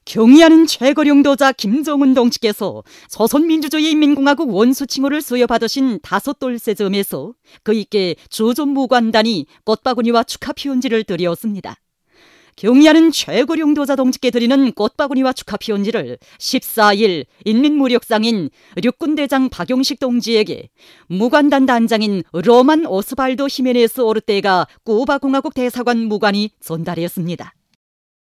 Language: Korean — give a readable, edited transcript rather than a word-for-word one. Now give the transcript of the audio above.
경의하는 최고령도자 김정은 동지께서 조선민주주의인민공화국 원수 칭호를 수여받으신 다섯돌세점에서 그이께 주존무관단이 꽃바구니와 축하 피온지를 드렸습니다. 경의하는 최고령도자 동지께 드리는 꽃바구니와 축하 피온지를 14일 인민무력상인 육군대장 박용식 동지에게 무관단 단장인 로만 오스발도 히메네스 오르테가 쿠바 공화국 대사관 무관이 전달했습니다.